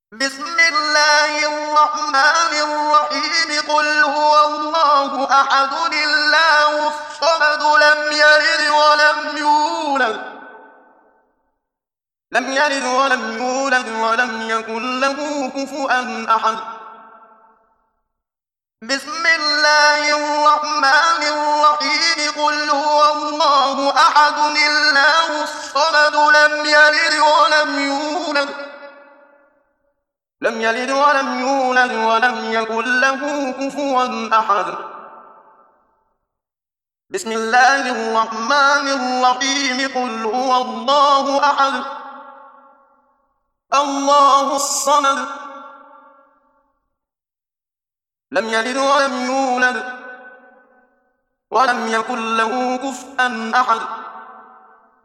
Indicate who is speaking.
Speaker 1: بسم الله الرحمن الرحيم قل هو الله أحد الله الصمد لم يلد ولم يكن له كفوا أحد. بسم الله الرحمن الرحيم قل هو الله أحد الله الصمد لم يلد ولم يكن له كفوا أحد. بسم الله الرحمن الرحيم قل هو الله أحد الله الصمد لم يلد ولم يولد ولم يكن له كفوا أحد.